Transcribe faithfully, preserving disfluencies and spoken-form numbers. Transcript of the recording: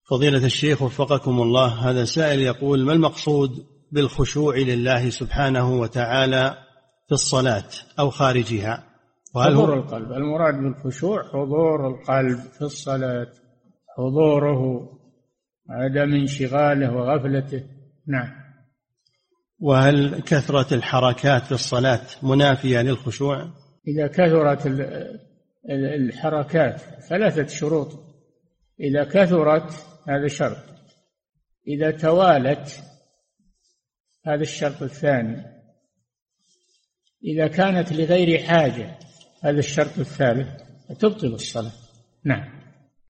فضيلة الشيخ وفقكم الله، هذا سائل يقول: ما المقصود بالخشوع لله سبحانه وتعالى في الصلاة أو خارجها؟ حضور القلب. المراد بالخشوع حضور القلب في الصلاة، حضوره، عدم انشغاله وغفلته. نعم. وهل كثرة الحركات في الصلاة منافية للخشوع؟ إذا كثرت الحركات ثلاثة شروط: إذا كثرت هذا شرط، إذا توالت هذا الشرط الثاني، إذا كانت لغير حاجة هذا الشرط الثالث، تبطل الصلاة. نعم.